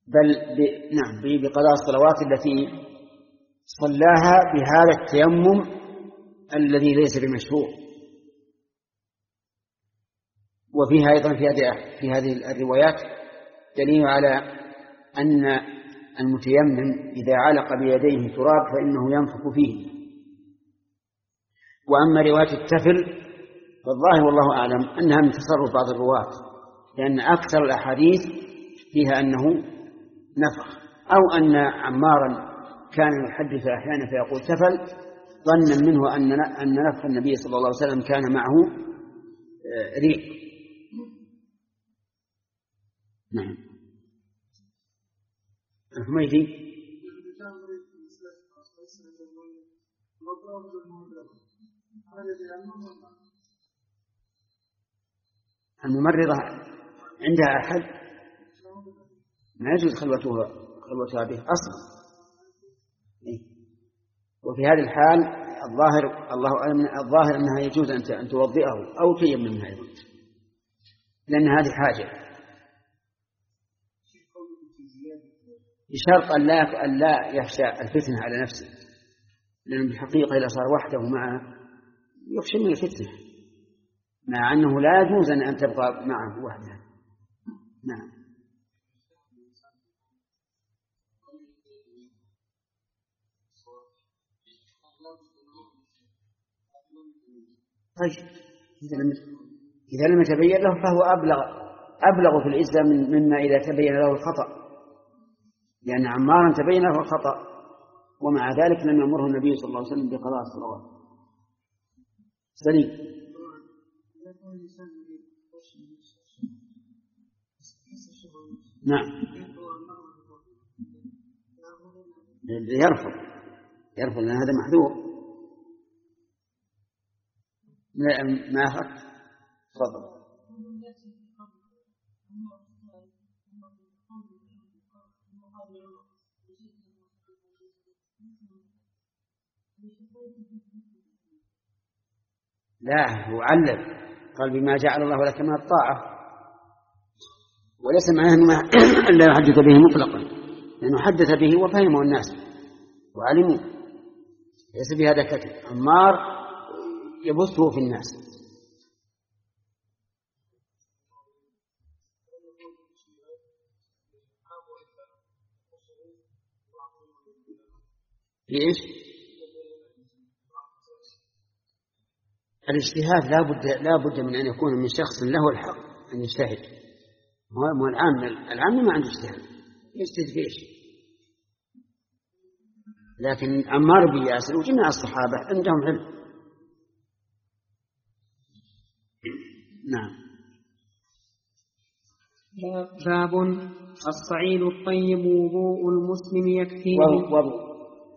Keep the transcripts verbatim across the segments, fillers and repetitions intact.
بل ب... نعم بقضاء الصلوات التي صلاها بهذا التيمم الذي ليس بمشروع. وفيها أيضا في هذه في هذه الروايات دليل على أن المتيمم إذا علق بيديه تراب فإنه ينفخ فيه. وأما رواية التفل فالظاهر والله أعلم أنها من تصرف بعض الرواة، لأن أكثر الأحاديث فيها أنه نفخ، أو أن عمارا كان يحدث أحيانا فيقول تفل ظنا منه أن أن نفخ النبي صلى الله عليه وسلم كان معه ريق. نعم. الحميدي الممرضة عندها أحد ما يجوز خلوتها خلوتها به أصلا. وفي هذه الحال الظاهر الله أعلم الظاهر أنها يجوز أن توضئه أو تيممها أيضا، لأن هذه حاجة، بشرط أن لا أن لا يخشى الفتنة على نفسه، لأن بالحقيقة إذا صار وحده معه يخشى من الفتنة، مع أنه لا يجوز أن تبقى معه وحده. نعم. طيب إذا لم يتبين له فهو أبلغ أبلغ في الإسلام مما إذا تبين له الخطأ، لأن عمارا تبين له الخطأ ومع ذلك لم يأمره النبي صلى الله عليه وسلم بقضاء الصلوات. سليم. نعم. يرفض يرفض لأن هذا محذور. ما أخذ تفضل. لا هو علل قال بما جعل الله لك من الطاعة، وليس معناه أن لا يحدث به مطلقا، لأنه حدث به وفهمه الناس وعلموا، ليس في هذا كتب. عمار يبثه في الناس. في إيش؟ الاجتهاد لا بد لا بد من أن يكون من شخص له الحق أن يجتهد. هو العام العام ما عنده اجتهاد يجتهد في إيش؟ لكن عمار بن ياسر وجميع الصحابة عندهم علم. نعم. باب الصعيد الطيب وضوء المسلم يكفيه. وضوء.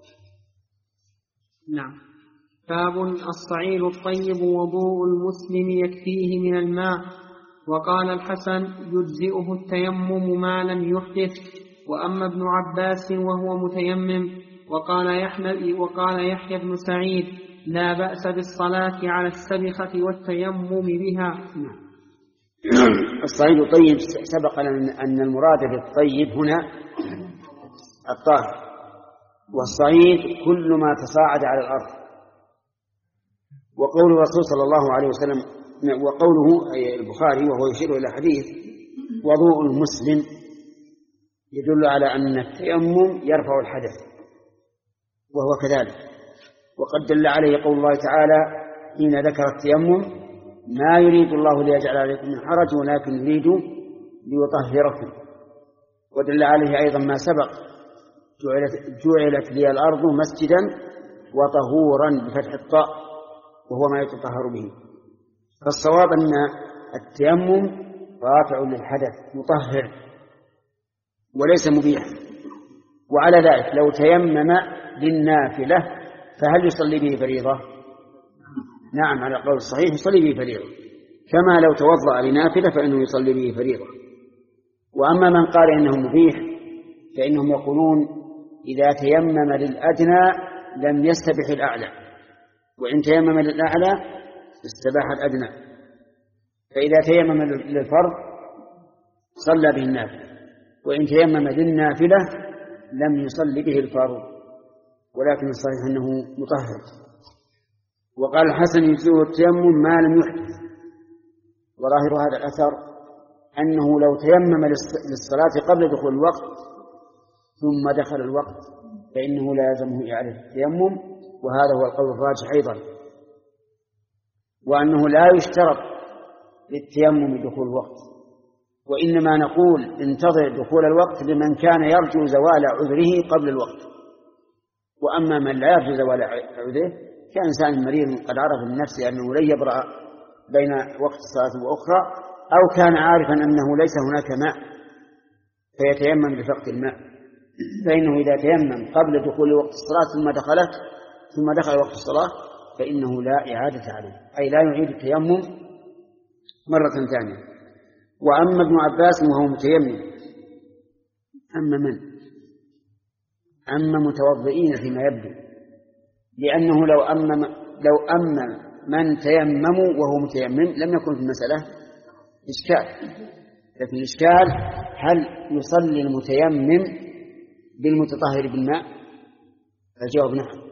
نعم. باب الصعيد الطيب وضوء المسلم يكفيه من الماء. وقال الحسن يجزئه التيمم ما لم يحدث. وأما ابن عباس وهو متيمم. وقال يحيى وقال يحيى بن سعيد لا بأس بالصلاة على السبخة والتيمم بها. الصعيد الطيب سبق لنا أن المراد بالطيب هنا الطاهر، والصعيد كل ما تصاعد على الأرض. وقول الرسول صلى الله عليه وسلم وقوله أي البخاري وهو يشير إلى حديث وضوء المسلم يدل على أن التيمم يرفع الحدث، وهو كذلك. وقد دل عليه قول الله تعالى حين ذكر التيمم ما يريد الله ليجعل عليكم من حرج ولكن يريد ليطهركم. ودل عليه أيضا ما سبق جعلت, جعلت لي الأرض مسجدا وطهورا بفتح الطاء وهو ما يتطهر به. فالصواب أن التيمم رافع للحدث مطهر وليس مبيح. وعلى ذلك لو تيمم للنافلة فهل يصلي به فريضة؟ نعم على قول الصحيح يصلي به فريضة، كما لو توضأ لنافلة فإنه يصلي به فريضة. وأما من قال إنه مبيح فإنهم يقولون إذا تيمم للأدنى لم يستبح الأعلى، وإن تيمم للأعلى استباح الأدنى. فإذا تيمم للفرض صلى به النافلة، وإن تيمم للنافلة لم يصلي به الفارض، ولكن الصحيح أنه مطهر. وقال الحسن يجزئه التيمم ما لم يحدث، وظاهر هذا الأثر أنه لو تيمم للصلاة قبل دخول الوقت ثم دخل الوقت فإنه لا يلزمه إعادة التيمم، وهذا هو القول الراجح أيضا، وأنه لا يشترط للتيمم دخول الوقت، وإنما نقول انتظر دخول الوقت لمن كان يرجو زوال عذره قبل الوقت. وأما من لا يرجو زوال عذره كإنسان مريض قد عرف من نفسه أنه لن يبرأ بين وقت الصلاة وأخرى، أو كان عارفا أنه ليس هناك ماء فيتيمم لفقد الماء، فإنه إذا تيمم قبل دخول وقت الصلاة ثم دخلت ثم دخل وقت الصلاة فإنه لا إعادة عليه، أي لا يعيد التيمم مرة ثانية. وأما ابن عباس وهو متيمم، أما من؟ أما متوضئين فيما يبدو، لأنه لو أما لو أما من تيمموا وهو متيمم لم يكن في المسألة إشكال. لكن الإشكال هل يصلي المتيمم بالمتطهر بالماء؟ الجواب نعم.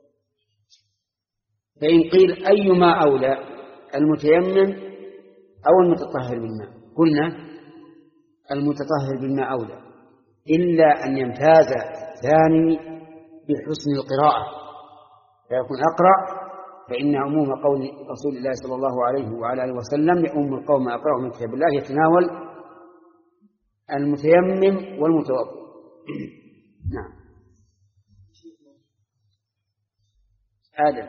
فإن قيل أيما أولى المتيمم أو المتطهر بالماء، قلنا المتطهر بالماء أولى، إلا أن يمتاز الثاني بحسن القراءة فيكون أقرأ، فإن عموم قول رسول الله صلى الله عليه وعلى آله وسلم يؤم القوم أقرأ من كتاب الله يتناول المتيمم والمتوضئ. نعم. آدم.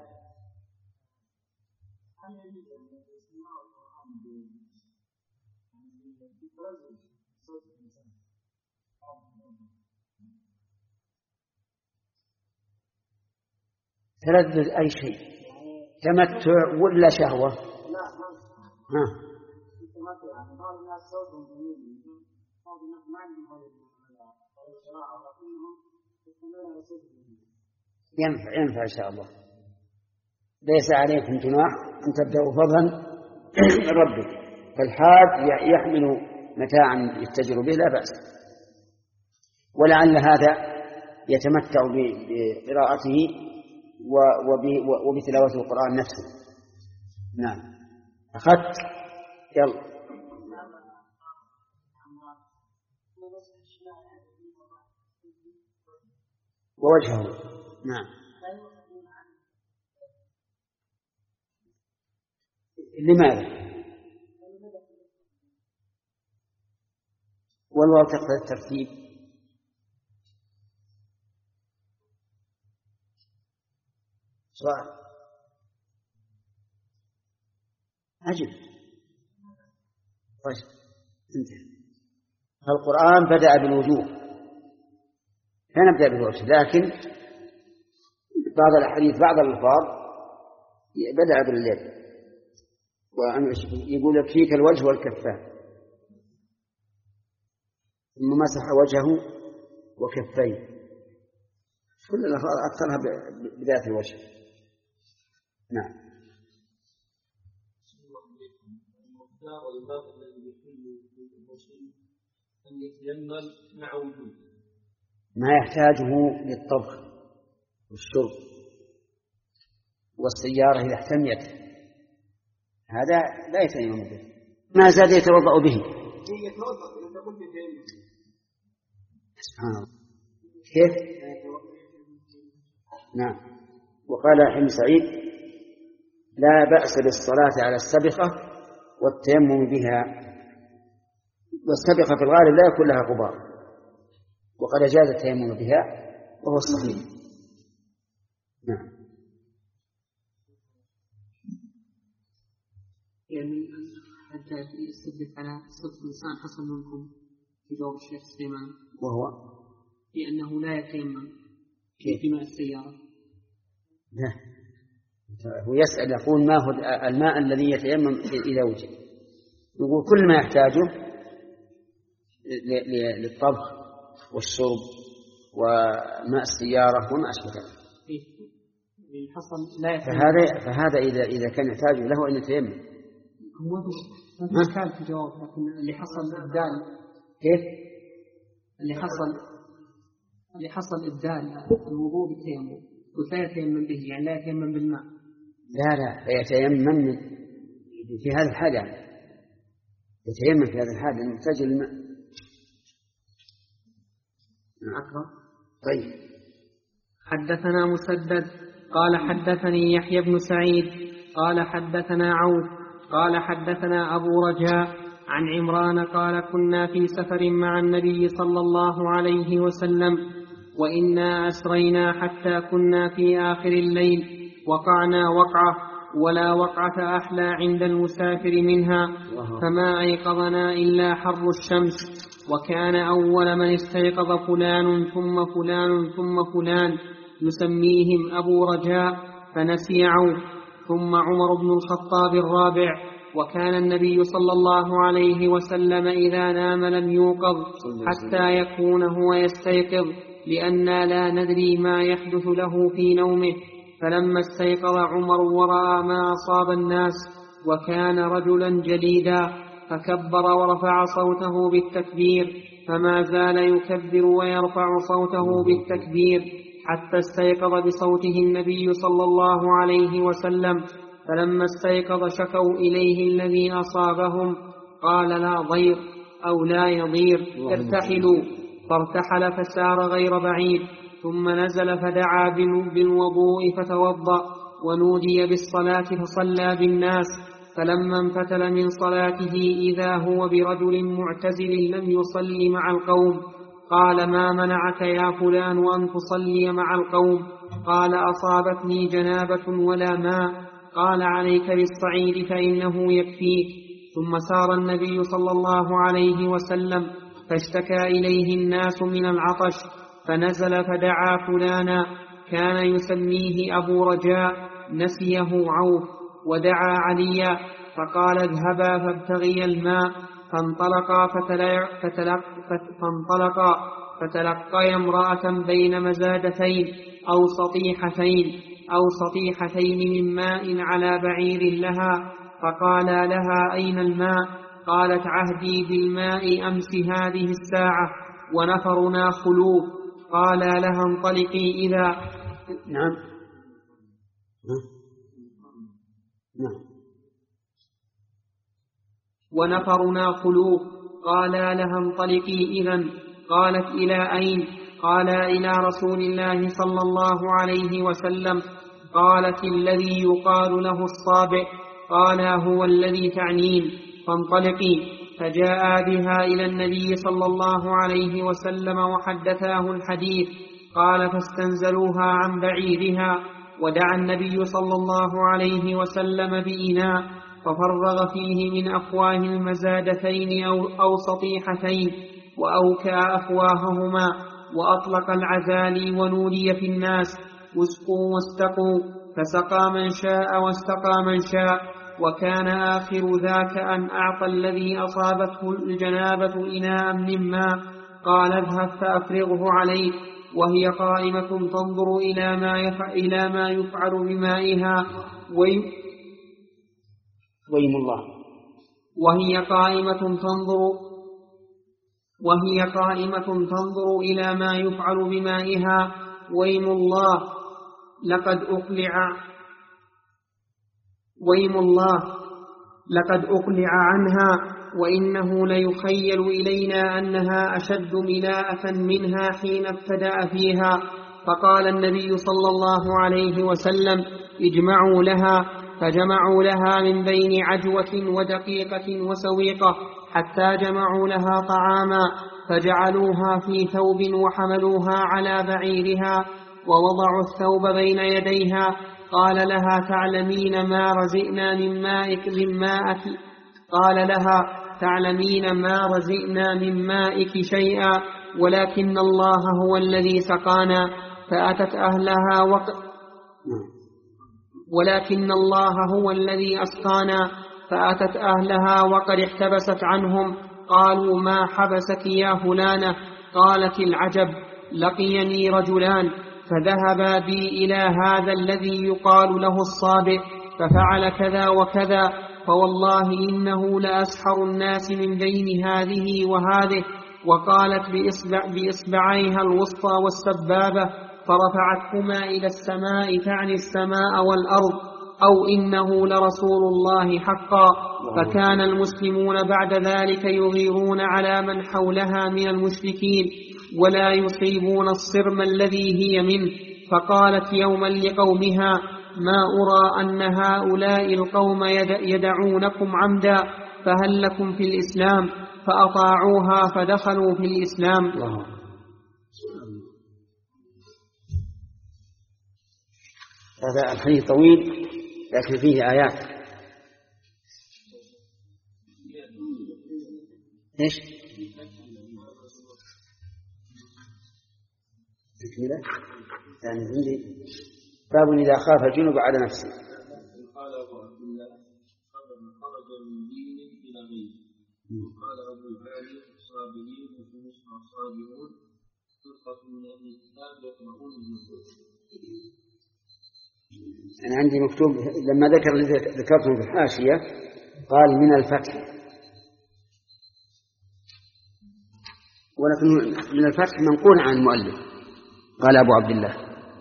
تردد أي شيء، تمتع ولا شهوة؟ ها. ينفع ينفع إن شاء الله، ليس عليكم جناح أن تبدأوا فضلا من ربك، فالحاج يحمل متاعا يتجر به لا بأس، ولعل هذا يتمتع بقراءته وبتلاوة القرآن نفسه. نعم. أخذت يلا. ووجهه. نعم. لماذا؟ والواو تقتضي الترتيب. سؤال. أجل. طيب انتهى. القرآن بدأ بالوجوه فنبدأ بالوجه، لكن بعض الأحاديث بعض الألفاظ بدأ باليد، يقول يكفيك الوجه والكفان، ثم مسح وجهه وكفيه، كل الألفاظ أكثرها بذات الوجه. نعم. ما يحتاجه للطبخ والشرب والسيارة إذا احتميت، هذا لا يتيمم به، ما زاد يتوضأ به. سبحان الله. كيف؟ نعم. وقال حين سعيد لا بأس بالصلاة على السبخة والتيمم بها، والسبخة في الغالب لا يكون لها غبار، وقد جاز التيمم بها وهو الصحيح. نعم. يعني حتى يستدلك على صدق الإنسان حصل منكم في جواب الشيخ سليمان، وهو لأنه لا يتيمم في ماء السيارة. لا، هو يسأل يقول ما هو الماء الذي يتيمم إذا وجد، يقول كل ما يحتاجه للطبخ والشرب وماء السيارة وما أشبه ذلك. فهذا فهذا إذا إذا كان يحتاج له أن يتيمم. هو ما كان في جواب، لكن اللي حصل الدال كيف؟ اللي حصل اللي حصل إبدال الوضوء بالتيمم ولا يتيمم به، يعني لا يتيمم بالماء. لا لا يتيمم في هذا الحال، يعني يتيمم في هذا الحال لأنه محتاج الماء. أكرم. طيب. حدثنا مسدد قال حدثني يحيى بن سعيد قال حدثنا عوف قال حدثنا أبو رجاء عن عمران قال كنا في سفر مع النبي صلى الله عليه وسلم وإنا أسرينا حتى كنا في آخر الليل وقعنا وقعة ولا وقعة أحلى عند المسافر منها، فما أيقظنا إلا حر الشمس، وكان أول من استيقظ فلان ثم فلان ثم فلان يسميهم أبو رجاء فنسي عوف، ثم عمر بن الخطاب الرابع، وكان النبي صلى الله عليه وسلم إذا نام لم يوقظ حتى يكون هو يستيقظ، لأننا لا ندري ما يحدث له في نومه. فلما استيقظ عمر ورأى ما أصاب الناس وكان رجلا جليدا فكبر ورفع صوته بالتكبير، فما زال يكبر ويرفع صوته بالتكبير حتى استيقظ بصوته النبي صلى الله عليه وسلم. فلما استيقظ شكوا إليه الذي أصابهم قال لا ضير أو لا يضير ارتحلوا، فارتحل فسار غير بعيد، ثم نزل فدعا بالوضوء فتوضأ ونودي بالصلاة فصلى بالناس، فلما انفتل من صلاته إذا هو برجل معتزل لم يصلي مع القوم، قال ما منعك يا فلان أن تصلي مع القوم؟ قال أصابتني جنابة ولا ماء. قال عليك بالصعيد فإنه يكفيك. ثم سار النبي صلى الله عليه وسلم فاشتكى إليه الناس من العطش، فنزل فدعا فلانا كان يسميه أبو رجاء نسيه عوف، ودعا عليا فقال اذهبا فابتغيا الماء، فانطلقا فتلق فانطلقا فتلقيا امرأة بين مزادتين أو سطيحتين أو سطيحتين من ماء على بعير لها، فقالا لها أين الماء؟ قالت عهدي بالماء أمس هذه الساعة ونفرنا خلوف. قالا لها انطلقي إذا نعم نعم ونفرنا خلوف. قالا لها انطلقي إذن. قالت إلى أين؟ قالا إلى رسول الله صلى الله عليه وسلم. قالت الذي يقال له الصابئ. قالا هو الذي تعنين، فانطلقي. فجاء بها إلى النبي صلى الله عليه وسلم وحدثاه الحديث. قال فاستنزلوها عن بعيرها، ودعا النبي صلى الله عليه وسلم بإناء ففرغ فيه من أفواه المزادتين أو, أو سطيحتين وأوكأ أفواههما، وأطلق العزالي ونودي في الناس اسقوا واستقوا، فسقى من شاء واستقى من شاء. وكان آخر ذاك أن أعطى الذي أصابته الجنابة إناء من ماء، قال اذهب فأفرغه عليه، وهي قائمة تنظر إلى ما يفعل, إلى ما يفعل بمائها ويم, ويم الله وهي قائمة تنظر وهي قائمة تنظر إلى ما يفعل بمائها ويم الله لقد أقلع ويم الله لقد أقلع عنها، وإنه ليخيل إلينا أنها أشد ملاءة منها حين ابتدأ فيها. فقال النبي صلى الله عليه وسلم اجمعوا لها، فجمعوا لها من بين عجوة ودقيقة وسويقة حتى جمعوا لها طعاما، فجعلوها في ثوب وحملوها على بعيرها ووضعوا الثوب بين يديها. قال لها تعلمين ما رزئنا من مائك من ماءك قال لها تعلمين ما رزئنا من مائك شيئا، ولكن الله هو الذي سقانا. فأتت أهلها وق... ولكن الله هو الذي أسقانا. فأتت أهلها وقد احتبست عنهم. قالوا ما حبسك يا فلانة؟ قالت العجب لقيني رجلان فذهبا بي إلى هذا الذي يقال له الصابئ ففعل كذا وكذا، فوالله إنه لأسحر الناس من بين هذه وهذه، وقالت بإصبع بإصبعيها الوسطى والسبابة فرفعتهما إلى السماء تعني السماء والأرض أو إنه لرسول الله حقا. فكان المسلمون بعد ذلك يغيرون على من حولها من المشركين ولا يصيبون الصرم الذي هي منه. فقالت يوما لقومها ما أرى أن هؤلاء القوم يدعونكم عمدا فهل لكم في الإسلام؟ فأطاعوها فدخلوا في الإسلام. هذا الحديث طويل لكن فيه آيات. إيش؟ تكملة يعني عندي باب إذا خاف الجنوب على نفسه. قال أبو عبد الله خرج من دين إلى غير. قال أبو العالي الصابرين وجنوس الصابرون فرقة من أهل الكتاب يقرؤون النصوص. أنا عندي مكتوب لما ذكر ذكرته في الحاشية قال من الفتح، ولكن من الفتح منقول عن المؤلف. قال أبو عبد الله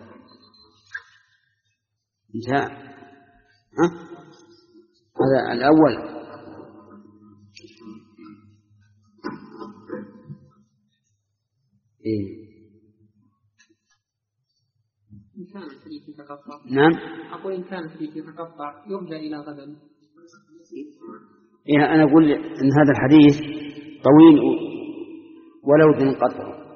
انتهى. ها هذا الأول. إيه إن كان الحديث يتقطع. نعم. أقول إن كان الحديث يتقطع يرجع إلى غدا. إيه أنا أقول إن هذا الحديث طويل ولو بنقطع.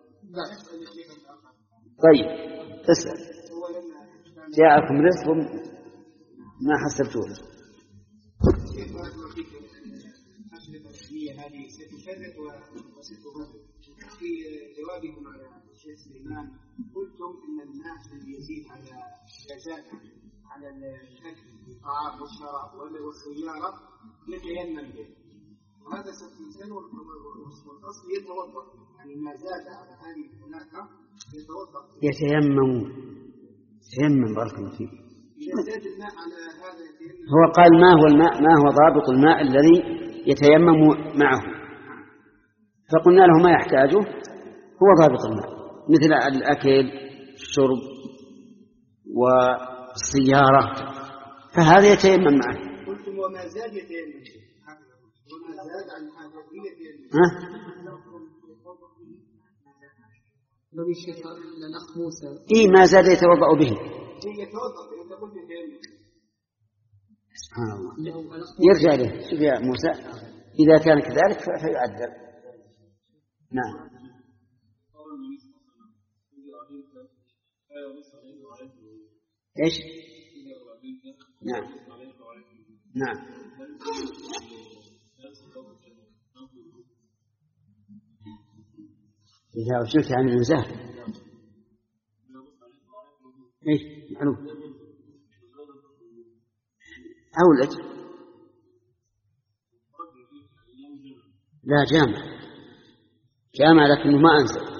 طيب اسأل. جاءكم رزق ما حسبتوه. هذه ستشرق وستغرب. في جوابكم على الشيخ سليمان قلتم ان الناس الذي يزيد على جزاء على الاكل والطعام والشراب والسياره يتيمم به، وهذا ستنسان والاصل يتوضا، يعني ما زاد على هذه الثلاثه يتوضا. يتيمم يتيمم بارك الله فيك. اذا زاد الماء على هذا يتيمم. هو قال ما هو الماء، ما هو ضابط الماء الذي يتيمم معه؟ فقلنا له ما يحتاجه هو ضابط الماء، مثل الأكل الشرب والسيارة، فهذا يتيمم معه. قلتم وما زاد يتيمم، وما زاد عن هذا يتيمم. ها؟ لو الشيخ الأخ موسى. إيه ما زاد يتوضأ به. يتوضأ أنت قلت يتيمم. سبحان الله. يرجع له. شوف يا موسى إذا كان كذلك فيعذب. نعم. إيش؟ نعم. نعم. إذا أرسلت عن الإنزال. إيش؟ معلوم. أولد. لا جامع. جامع لكنه ما أنزل.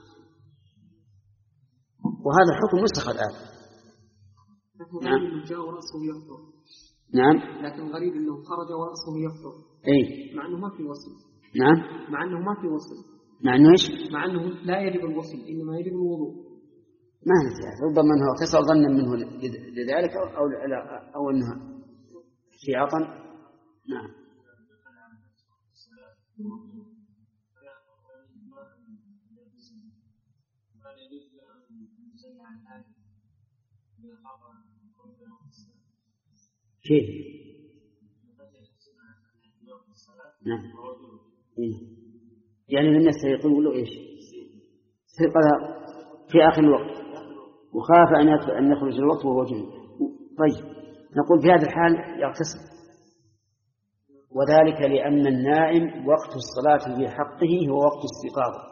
وهذا الحكم نسخ الآن. نعم. جاء ورأسه يفطر. نعم. لكن غريب أنه خرج ورأسه يفطر. إيه. مع أنه ما في وصل. نعم. مع أنه ما في وصل. مع أنه إيش؟ مع أنه لا يجب الوصل إنما يجب الوضوء. ما ندري، ربما أنه كسر ظنا منه لذلك أو أو, أو أنه احتياطا. نعم. كيف؟ نعم. إيه؟ يعني لم يستيقظ له إيش؟ استيقظ في آخر الوقت وخاف أن يخرج الوقت وهو جنوب. طيب نقول في هذا الحال يغتسل، وذلك لأن النائم وقت الصلاة في حقه هو وقت استيقاظه،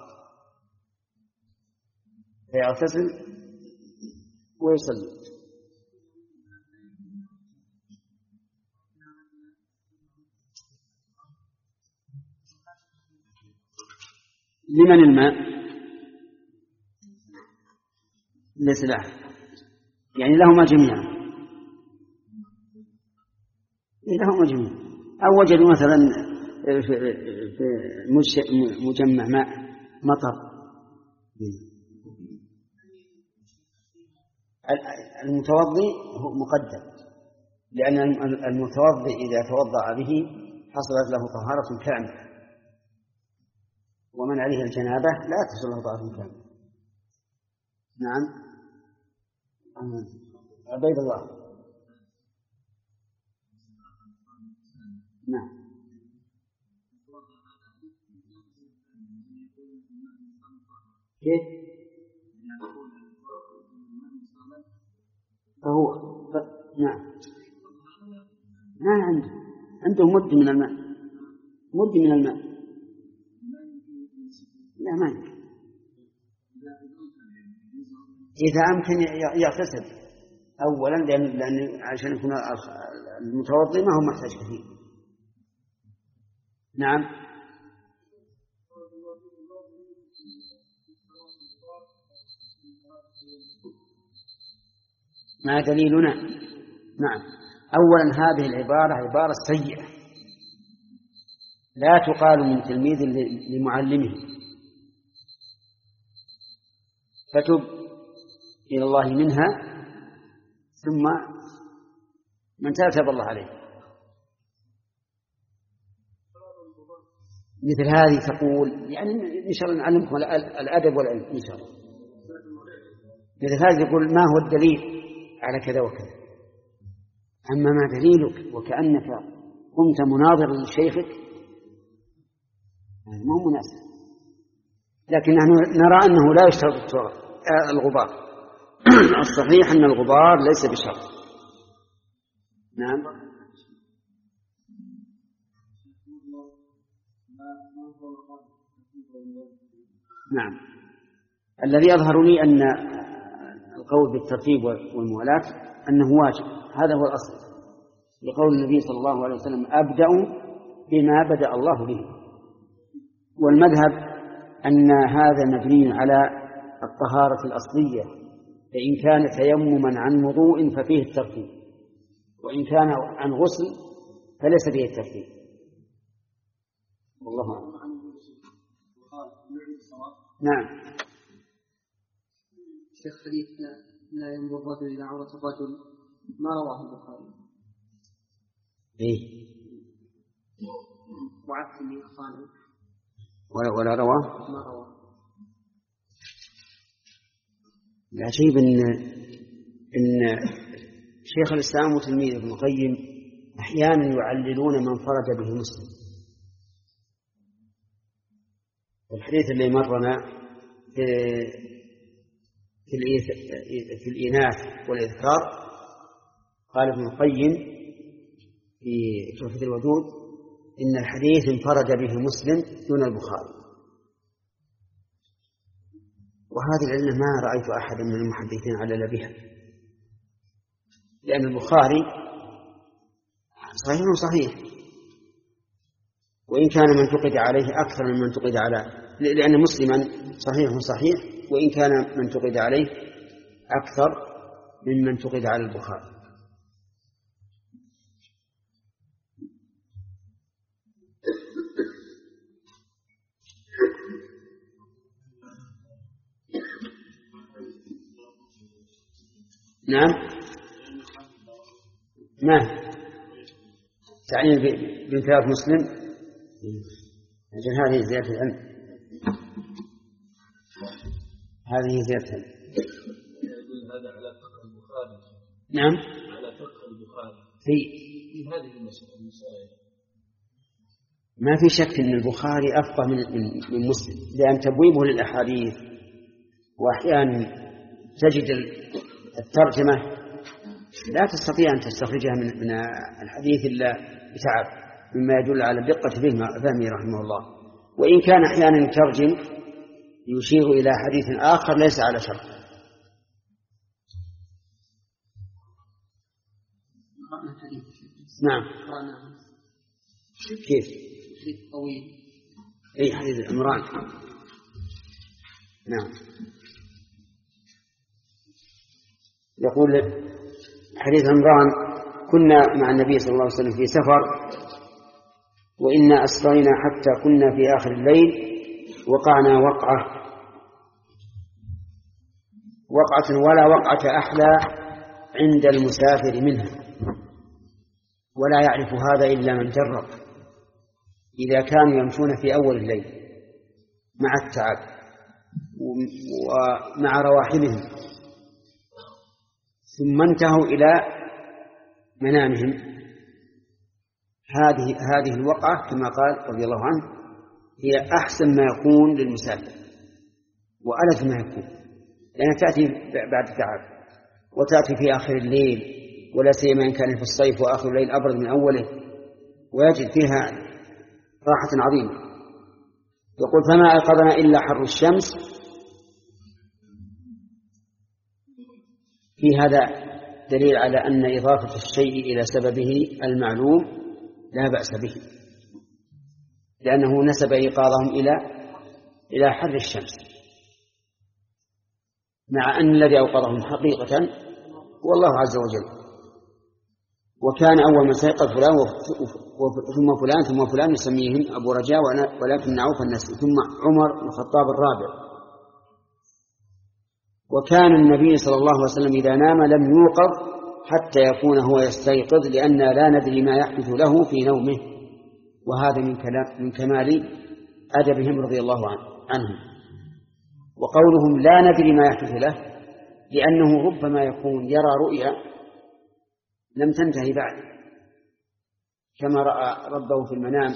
فيغتسل ويصلي. لمن الماء؟ ليس له، يعني لهما جميعا، لهما جميعا. أو وجدوا مثلا في مجمع ماء مطر. المتوضي هو مقدم، لأن المتوضي إذا توضأ به حصلت له طهارة كاملة، ومن عليه الجنابة لا تحصل له طهارة كاملة. نعم. عبيد الله. نعم. كيف؟ فهو ف... نعم ما عنده عنده مد من الماء، مد من الماء. لا ما يمكن. إذا أمكن يغتسل أولا، لأن, لأن عشان يكون المتوضي ما هو محتاج كثير. نعم. ما دليلنا؟ نعم. أولا هذه العبارة عبارة سيئة لا تقال من تلميذ لمعلمه، فتب إلى الله منها ثم من تاب الله عليه. مثل هذه تقول يعني إن شاء الله نعلمكم الأدب والعلم إن شاء الله. مثل هذه تقول ما هو الدليل على كذا وكذا، أما ما دليلك وكأنك قمت مناظرا لشيخك ما هو مناسب. لكن نحن نرى أنه لا يشترط الغبار. الصحيح أن الغبار ليس بشرط. نعم. نعم. الذي يظهر لي أن القول بالترتيب والموالاة أنه واجب، هذا هو الأصل، لقول النبي صلى الله عليه وسلم أبدأ بما بدأ الله به. والمذهب أن هذا مبني على الطهارة الأصلية، فإن كان تيمما عن وضوء ففيه الترتيب، وإن كان عن غسل فليس به الترتيب. والله أعلم. نعم. شيخ حديث لا ينظر الرجل إلى عورة الرجل ما رواه البخاري. إيه. وعثني خالد. ولا ولا رواه. ما رواه. العجيب إن إن شيخ الإسلام وتلميذ ابن القيم أحيانا يعللون من فرد به مسلم. الحديث اللي مرنا في في الإناث والإذكار قال ابن القيم في تحفة الودود إن الحديث انفرد به مسلم دون البخاري. وهذه العلة ما رأيت أحدا من المحدثين علل بها، لأن البخاري صحيح صحيح، وإن كان من تقد عليه أكثر من من تقد على، لأن مسلما صحيح صحيح وإن كان من تقد عليه أكثر من من تقد على البخاري. نعم. ما تعيين بانفراد مسلم أجل هذه زيادة العلم، هذه زيادة العلم. هذا على فقه البخاري. نعم. على فقه البخاري في في هذه المسائل ما في شك أن البخاري أفقه من من مسلم، لأن تبويبه للأحاديث وأحيانا تجد الترجمة لا تستطيع أن تستخرجها من من الحديث إلا بتعب، مما يدل على دقة فهمه رحمه الله. وإن كان أحيانا يترجم يشير إلى حديث آخر ليس على شرط. نعم. كيف؟ حديث طويل. أي حديث عمران. نعم. يقول حديث عمران: كنا مع النبي صلى الله عليه وسلم في سفر وإنا أسرينا حتى كنا في آخر الليل وقعنا وقعة وقعة ولا وقعة أحلى عند المسافر منها، ولا يعرف هذا إلا من جرب. إذا كانوا يمشون في أول الليل مع التعب ومع رواحلهم ثم انتهوا إلى منامهم، هذه هذه الوقعة كما قال رضي الله عنه هي أحسن ما يكون للمسافر وألذ ما يكون، لأنها تأتي بعد تعب وتأتي في آخر الليل، ولا سيما إن كان في الصيف وآخر الليل أبرد من أوله، ويجد فيها راحة عظيمة. يقول فما أيقظنا إلا حر الشمس. في هذا دليل على أن إضافة الشيء إلى سببه المعلوم لا بأس به، لأنه نسب إيقاظهم إلى إلى حر الشمس، مع أن الذي أوقظهم حقيقة هو الله عز وجل. وكان أول من سيقظ فلان ثم فلان ثم فلان يسميهم أبو رجاء ولكن عوف الناس ثم عمر بن الخطاب الرابع. وكان النبي صلى الله عليه وسلم إذا نام لم يوقظ حتى يكون هو يستيقظ، لأن لا ندري ما يحدث له في نومه، وهذا من كلام من كمال أدبهم رضي الله عنهم. وقولهم لا ندري ما يحدث له لأنه ربما يكون يرى رؤيا لم تنتهي بعد، كما رأى ربه في المنام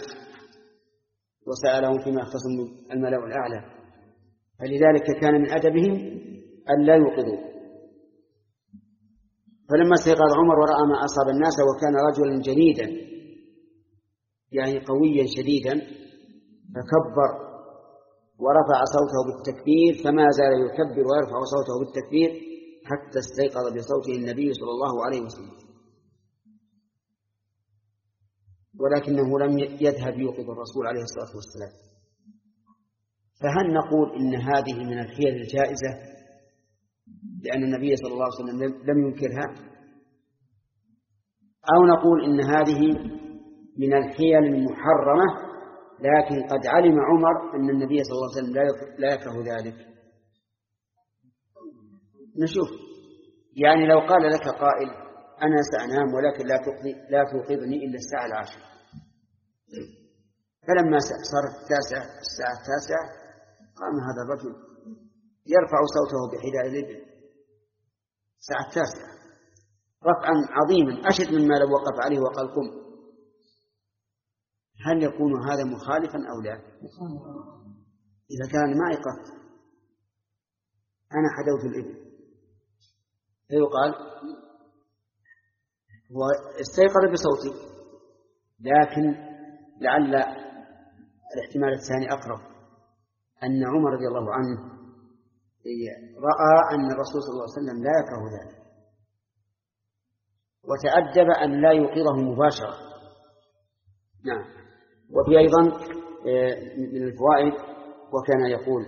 وسأله فيما يختص الملأ الأعلى، فلذلك كان من أدبهم أن لا يوقظوا. فلما استيقظ عمر ورأى ما أصاب الناس وكان رجلا جنيدا يعني قويا شديدا فكبر ورفع صوته بالتكبير، فما زال يكبر ويرفع صوته بالتكبير حتى استيقظ بصوته النبي صلى الله عليه وسلم، ولكنه لم يذهب يوقظ الرسول عليه الصلاة والسلام. فهل نقول إن هذه من الحيل الجائزة لأن النبي صلى الله عليه وسلم لم ينكرها، أو نقول إن هذه من الحيل المحرمة لكن قد علم عمر أن النبي صلى الله عليه وسلم لا يكره ذلك؟ نشوف. يعني لو قال لك قائل أنا سأنام ولكن لا لا توقظني إلا الساعة العاشرة، فلما صارت التاسعة الساعة التاسعة قام هذا الرجل يرفع صوته بحذاء الإبل الساعة التاسعة رفعا عظيما أشد مما لو وقف عليه وقال قم. هل يكون هذا مخالفا أو لا؟ إذا كان ما أيقظت أنا حدوت الإبل فيقال هو استيقظ بصوتي، لكن لعل الاحتمال الثاني أقرب، أن عمر رضي الله عنه رأى أن الرسول صلى الله عليه وسلم لا يكره ذلك وتأدب أن لا يوقظه مباشرة. نعم. وفي أيضا من الفوائد وكان يقول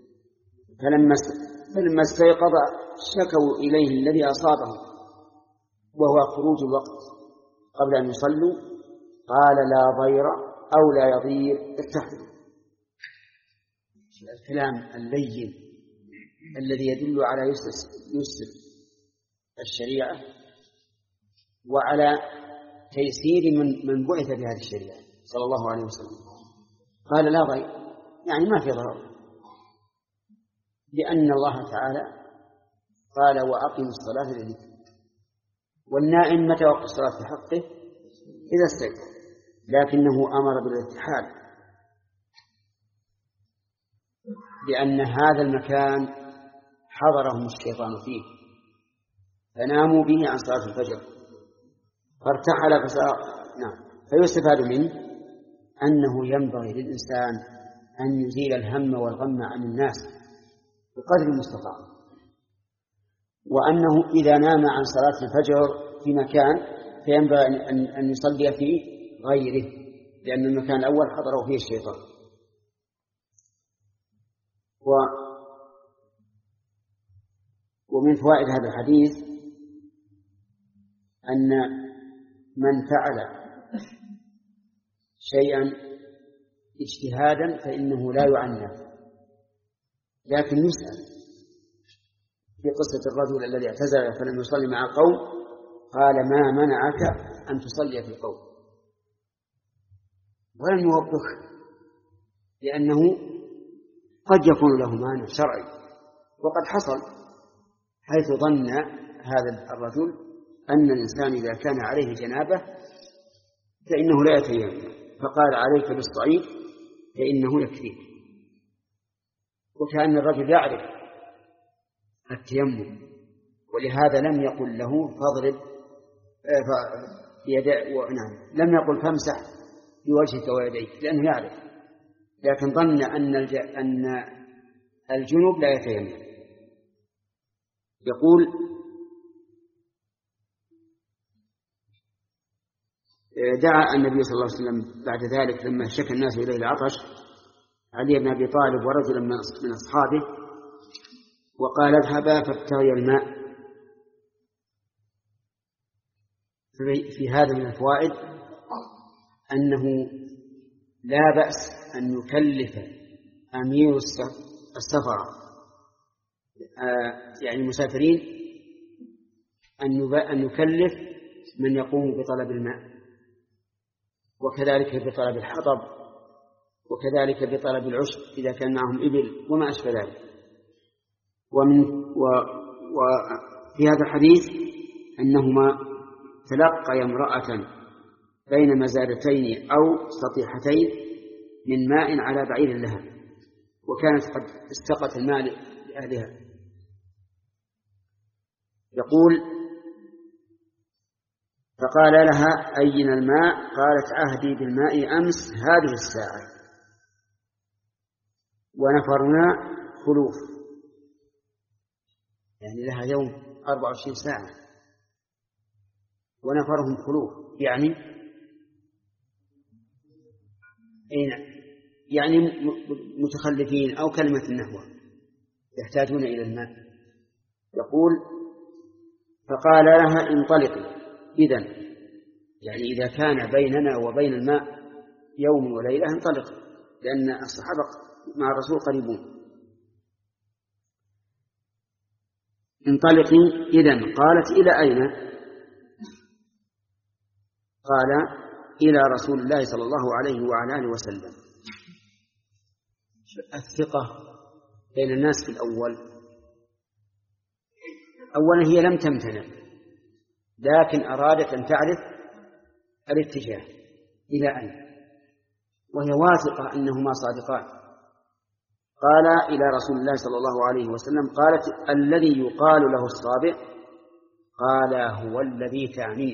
فلما استيقظ شكوا إليه الذي أصابه وهو خروج الوقت قبل أن يصلوا، قال لا ضير أو لا يضير ارتحلوا. الكلام اللين الذي يدل على يسر الشريعة وعلى تيسير من من بعث بهذه الشريعة صلى الله عليه وسلم. قال لا ضير يعني ما في ضرر، لأن الله تعالى قال وأقم الصلاة لذكري، والنائم متى وقت الصلاة في حقه إذا استيقظ، لكنه أمر بالارتحال لأن هذا المكان حضرهم الشيطان فيه فناموا به عن صلاة الفجر فارتحل فسار. نعم. فيستفاد منه أنه ينبغي للإنسان أن يزيل الهم والغم عن الناس بقدر المستطاع، وأنه إذا نام عن صلاة الفجر في مكان فينبغي أن يصلي في غيره، لأن المكان الأول حضره فيه الشيطان. و ومن فوائد هذا الحديث أن من فعل شيئا اجتهادا فإنه لا يعنف، لكن يسأل في قصة الرجل الذي اعتزل فلم يصلي مع القوم، قال ما منعك أن تصلي في القوم، ولم يوبخه لأنه قد يكون له مانع شرعي. وقد حصل حيث ظن هذا الرجل أن الإنسان إذا كان عليه جنابة فإنه لا يتيمم، فقال عليك بالصعيد فإنه يكفيك، وكأن الرجل يعرف التيمم، ولهذا لم يقل له فاضرب بيديك، نعم لم يقل فامسح بوجهك ويديك لأنه يعرف، لكن ظن أن أن الجنوب لا يتيمم. يقول دعا النبي صلى الله عليه وسلم بعد ذلك لما شكى الناس إليه العطش علي بن أبي طالب ورجلا من أصحابه وقال اذهبا فابتغيا الماء. في هذا من الفوائد أنه لا بأس أن يكلف أمير السفر يعني المسافرين أن يكلف من يقوم بطلب الماء، وكذلك بطلب الحطب، وكذلك بطلب العشب إذا كان معهم إبل وما أشبه ذلك. ومن و وفي هذا الحديث أنهما تلقيا امرأة بين مزارتين أو سطيحتين من ماء على بعير لها، وكانت قد استقت الماء لأهلها. يقول فقال لها أين الماء؟ قالت عهدي بالماء أمس هذه الساعة ونفرنا خلوف، يعني لها يوم أربع وعشرين ساعة ونفرهم خلوف، يعني يعني متخلفين أو كلمة النحو يحتاجون إلى الماء. يقول فقال لها انطلقي، إذن يعني إذا كان بيننا وبين الماء يوم وليلة انطلق، لأن الصحابة مع الرسول قريبون. انطلقي إذن. قالت إلى أين؟ قال إلى رسول الله صلى الله عليه وعلى آله وسلم. الثقة بين الناس في الأول، أولا هي لم تمتنع لكن أرادت أن تعرف الاتجاه إلى أين، وهي واثقة أنهما صادقان. قال إلى رسول الله صلى الله عليه وسلم. قالت الذي يقال له الصابع؟ قال هو الذي تعنيه،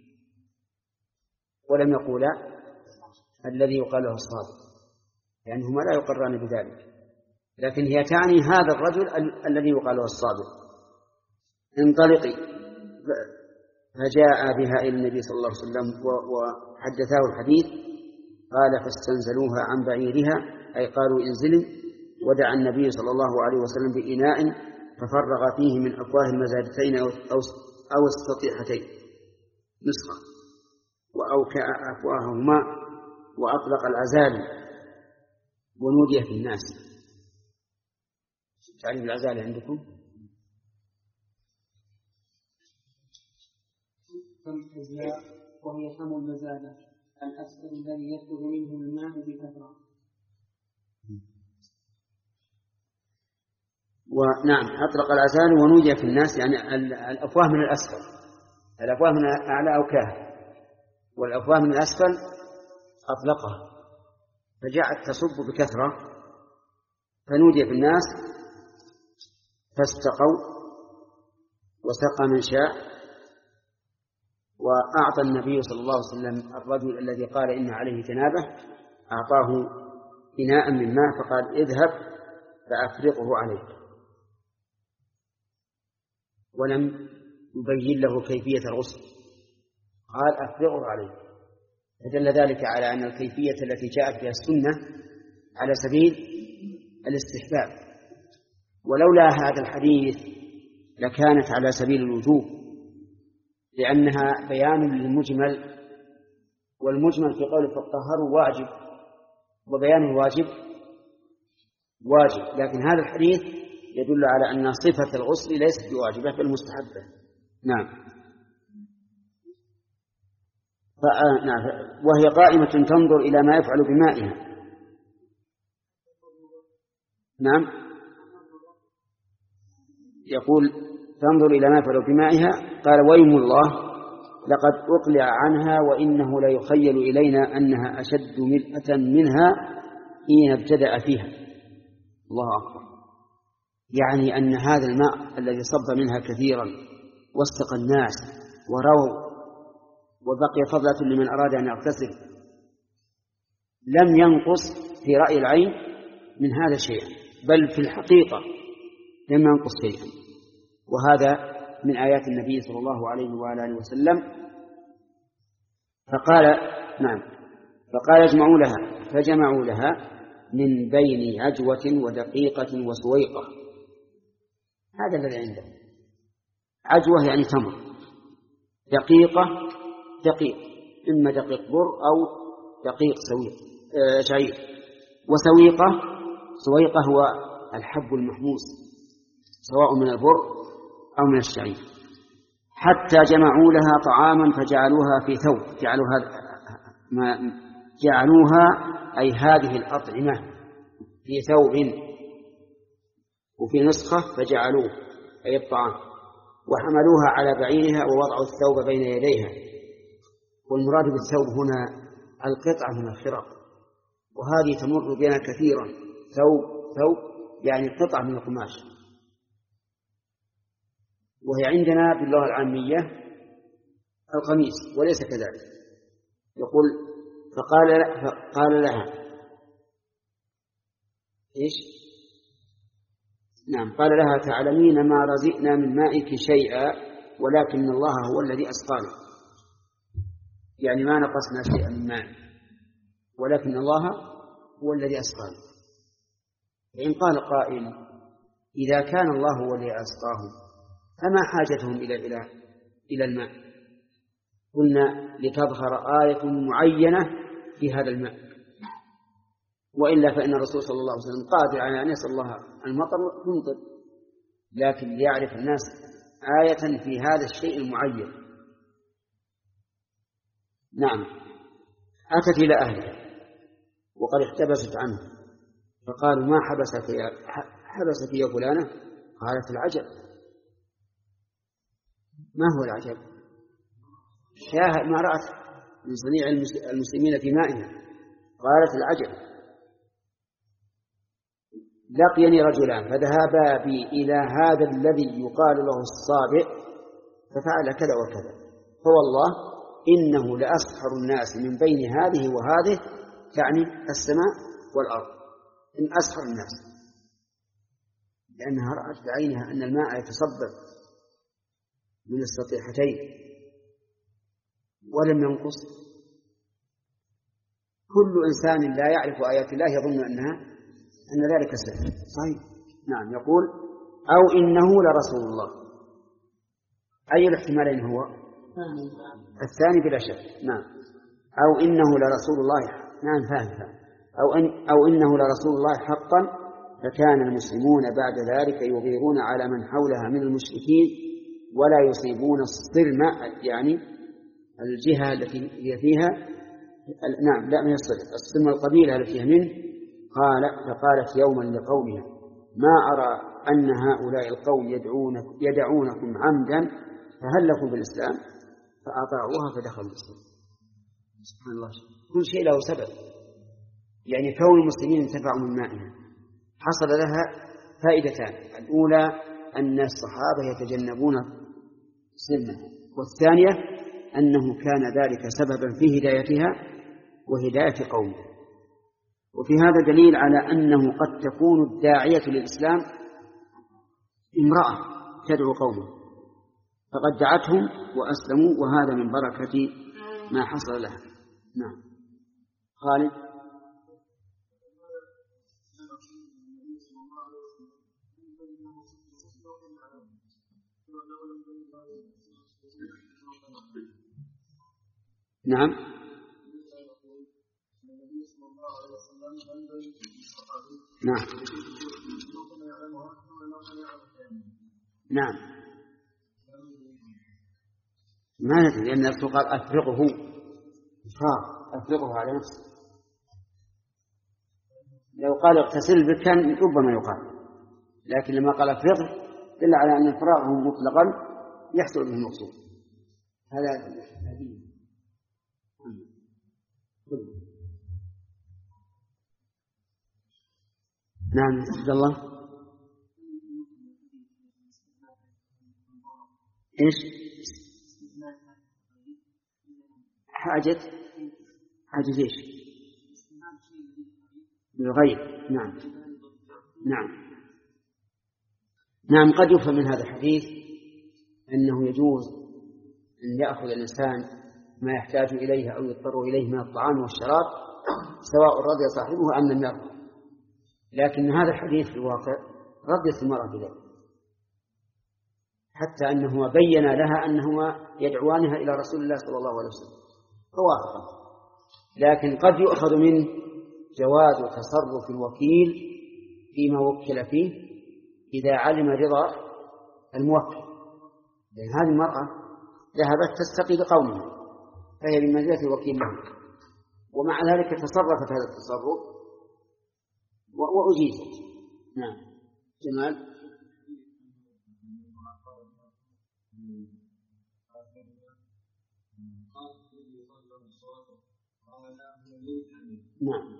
ولم يقولا الذي يقال له الصابع، يعني هما لا يقران بذلك، لكن هي تعني هذا الرجل ال- الذي يقال له الصابع. انطلقي. فجاء بها إلى النبي صلى الله عليه وسلم وحدثاه الحديث. قال فاستنزلوها عن بعيرها، أي قالوا انزلي. ودعا النبي صلى الله عليه وسلم بإناء ففرغ فيه من أفواه المزادتين أو السطيحتين نسخة، وأوكأ أفواههما وأطلق العزال ونودي في الناس. تعريف العزال عندكم؟ الأزلاء وهي حمل المزادة الأسفل الذي يخرج منه الماء بكثرة. ونعم أطلق العزال ونودي في الناس، يعني الأفواه من الأسفل، الأفواه من أعلى أوكاها، والأفواه من الأسفل أطلقها فجاءت تصب بكثرة، فنودي في الناس فاستقوا وسقى من شاء. وأعطى النبي صلى الله عليه وسلم الرجل الذي قال إن عليه جنابة أعطاه إناء من ماء فقال اذهب فأفرغه عليك، ولم يبين له كيفية الغسل، قال أفرغه عليك، فدل ذلك على أن الكيفية التي جاءت بها السنة على سبيل الاستحباب، ولولا هذا الحديث لكانت على سبيل الوجوب، لأنها بيان للمجمل والمجمل في قوله فالطهر واجب، وبيان الواجب واجب، لكن هذا الحديث يدل على أن صفة الغسل ليست بواجبة بل مستحبة. نعم. وهي قائمة تنظر إلى ما يفعل بمائها. نعم، يقول تنظر إلى ما يفعل بمائها. قال ويم الله لقد أقلع عنها وإنه لا يخيل إلينا أنها أشد ملأة منها حين ابتدأ فيها. الله أكبر، يعني أن هذا الماء الذي صب منها كثيرا وسق الناس ورووا وبقي فضلة لمن أراد أن يغتسل لم ينقص في رأي العين من هذا شيئا، بل في الحقيقة لم ينقص شيئا. وهذا من آيات النبي صلى الله عليه وآله وسلم. فقال نعم فقال اجمعوا لها، فجمعوا لها من بين عجوة ودقيقة وسويقة. هذا الذي عنده. عجوة يعني تمر، دقيقة دقيق، إما دقيق بر أو دقيق سويق آه شعير، وسويقة سويقة هو الحب المحموس سواء من البر أو من الشعير. حتى جمعوا لها طعاما فجعلوها في ثوب، جعلوها ما جعلوها أي هذه الأطعمة في ثوب، وفي نسخة فجعلوه أي الطعام، وحملوها على بعيرها ووضعوا الثوب بين يديها. والمراد بالثوب هنا القطعة من الخرق، وهذه تمر بنا كثيرا. ثوب ثوب يعني قطعة من القماش، وهي عندنا باللغة العامية القميص وليس كذلك. يقول فقال فقال لها إيش؟ نعم، قال لها تعلمين ما رزقنا من مائك شيئا ولكن الله هو الذي أسقانا، يعني ما نقصنا شيئا من ماء ولكن الله هو الذي أسقانا. فإن قال قائل إذا كان الله هو الذي أسقاهم فما حاجتهم إلى إلى إلى الماء؟ قلنا لتظهر آية معينة في هذا الماء، وإلا فإن الرسول صلى الله عليه وسلم قادر على أن يسأل الله المطر يمطر، لكن ليعرف الناس آية في هذا الشيء المعين. نعم. أتت إلى أهلها وقد احتبست عنه، فقالوا ما حبسك يا حبسك يا فلانة؟ قالت العجب. ما هو العجب؟ شاهد ما رأت من صنيع المسلمين في مائها. قالت العجب لقيني رجلان فذهبا بي إلى هذا الذي يقال له الصابئ ففعل كذا وكذا، فوالله إنه لأسحر الناس من بين هذه وهذه، تعني السماء والأرض، إن أسحر الناس، لأنها رأت بعينها أن الماء يتصبب من السطيحتين ولم ينقص. كل إنسان لا يعرف آيات الله يظن أنها أن ذلك سحر. صحيح. نعم. يقول أو إنه لرسول الله. أي الاحتمالين هو؟ الثاني بلا شك. نعم. أو إنه لرسول الله. نعم فاهم فاهم. أو, إن أو إنه لرسول الله حقا. فكان المسلمون بعد ذلك يغيرون على من حولها من المشركين ولا يصيبون الصرم، يعني الجهة التي هي فيها. نعم لا من الصرم، الصرم القبيلة التي هي منه. قال فقالت يوما لقومها ما أرى أن هؤلاء القوم يدعونك يدعونكم عمدا فهل لكم بالإسلام؟ فأطاعوها فدخلوا الإسلام. سبحان الله، كل شيء له سبب. يعني كون المسلمين انتفعوا من مائها حصل لها فائدتان: الأولى أن الصحابة يتجنبون سلمه، والثانية أنه كان ذلك سببا في هدايتها وهداية قومها. وفي هذا دليل على أنه قد تكون الداعية للإسلام امرأة تدعو قومه، فقد دعتهم وأسلموا، وهذا من بركة ما حصل لها. نعم. خالد. نعم. نعم نعم ما ندري لأن الرسول قال أفرغه إفراغ أفرغه على نفسه. لو قال اغتسل بك كان ربما يقال، لكن لما قال أفرغه دل على أن الفراغ مطلقا يحصل به المقصود. هذا الحديث. نعم عبد الله. إيش حاجة حاجة إيش بالغيب؟ نعم نعم نعم قد يفهم من هذا الحديث أنه يجوز أن يأخذ الإنسان ما يحتاج إليه أو يضطر إليه من الطعام والشراب سواء رضي صاحبه أم لم يرضى، لكن هذا الحديث في الواقع رضيت المرأة بذلك، حتى أنه بين لها أنهما يدعوانها إلى رسول الله صلى الله عليه وسلم فوافقا. لكن قد يؤخذ منه جواز تصرف الوكيل فيما وكل فيه إذا علم رضا الموكل، لأن هذه المرأة ذهبت تستقي بقومها فهي بمنزلة الوكيل له، ومع ذلك تصرفت هذا التصرف وأجيزت. نعم جمال. نعم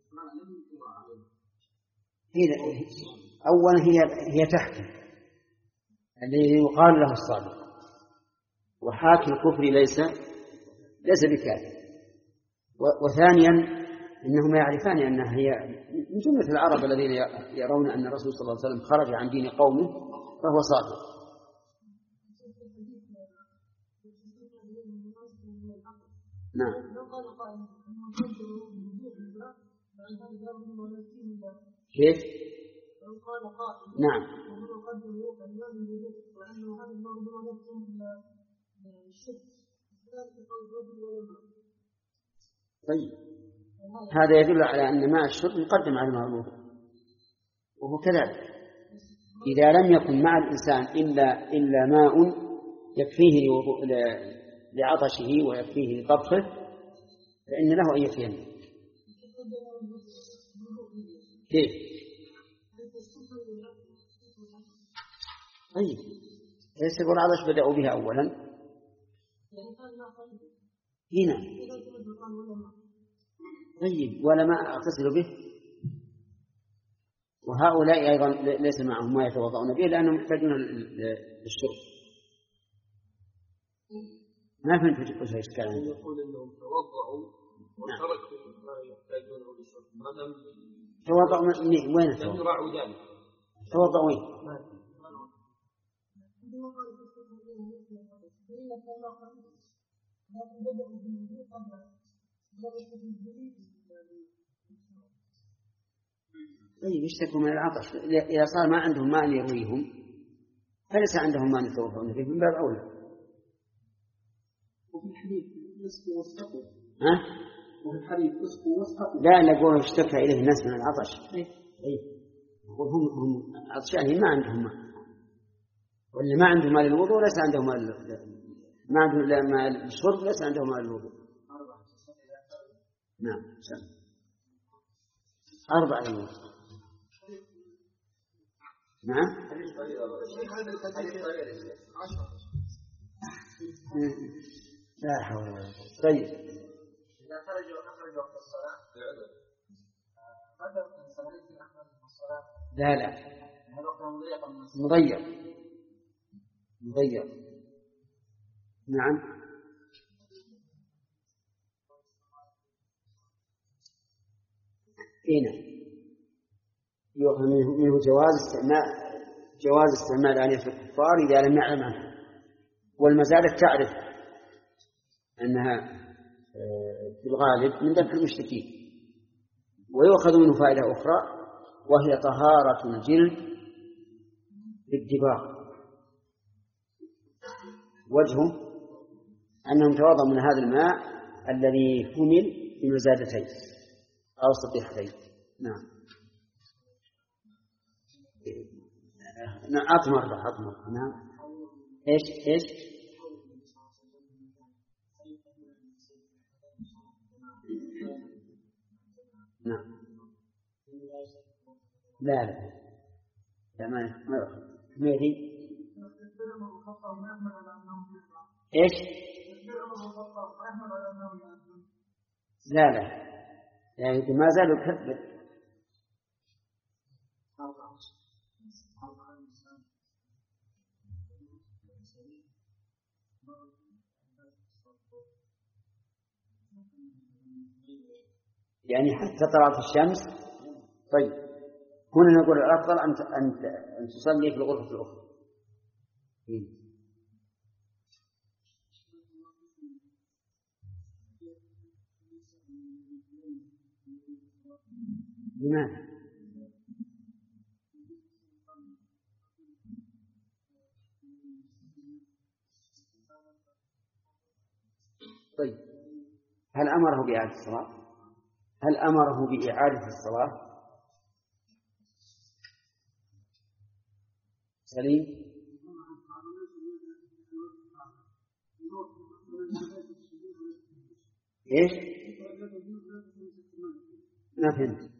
هي أولا هي هي تحكي الذي يقال له الصادق، وحاكي الكفر ليس ليس بكافر. وثانيا إنهما يعرفان أنها هي من جملة العرب الذين يرون أن الرسول صلى الله عليه وسلم خرج عن دين قومه فهو صادق. نعم كيف؟ نعم طيب هذا يدل على أن ماء الشرب يقدم على الماء الوضوء، وهو كذلك إذا لم يكن مع الإنسان إلا إلا ماء يكفيه لعطشه ويكفيه لطبخه فإن له أن يكفيه. كيف؟ طيب يسبب العطش بدأوا بها أولا هنا. طيب ولا ما أغتسل به، وهؤلاء أيضا ليس معهم ما يتوضعون به لأنهم يحتاجون للشرب. ما فهمت وش إشكال عنه. يقول إنهم توضعوا وتركوا ما يحتاجونه للشرب. توضعوا من وين توضعوا؟ لم يراعوا ذلك. توضعوا وين؟ طيب يشتكوا من العطش، إذا صار ما عندهم ماء يرويهم فليس عندهم ماء يتوضعون به من باب أولى. وفي الحديث نسقوا واسقوا. ها؟ وفي الحديث نسقوا واسقوا. لا نقول اشتكى إليه الناس من العطش. إيه. إيه. نقول هم هم عطشانين ما عندهم ماء، واللي ما عندهم ماء للوضوء ليس عندهم ماء ما عندهم ماء للشرب ليس عندهم ماء للوضوء. نعم سلام. أربعة للوضوء. نعم. لا حول ولا قوة. طيب. إذا خرجوا أخرج وقت الصلاة. قدر من صلاة أخرج من الصلاة. لا لا. هذا وقت مضيق من الصلاة. مضيق. مضيق. نعم. هنا. يؤخذ منه جواز استعمال جواز استعمال آنية الكفار إذا لم يعلم عنها، والمزادة تعرف أنها في الغالب من ذبح المشركين. ويؤخذ منه فائدة أخرى وهي طهارة الجلد بالدباغ. وجهه أنهم توضأوا من هذا الماء الذي حمل بمزادتين، أو صبيحتين. نعم. نعم أطمر بها أطمر. نعم. إيش إيش؟ نعم. لا لا لا ما ما مهدي. إيش؟ لا لا يعني ما زالوا يكذب. يعني حتى طلعت الشمس. طيب هنا نقول الأفضل أن أن أن تصلي في الغرفة الأخرى. لماذا؟ طيب هل أمره بإعادة الصلاة؟ هل أمره بإعادة الصلاة؟ سليم. إيش؟ ما فهمت.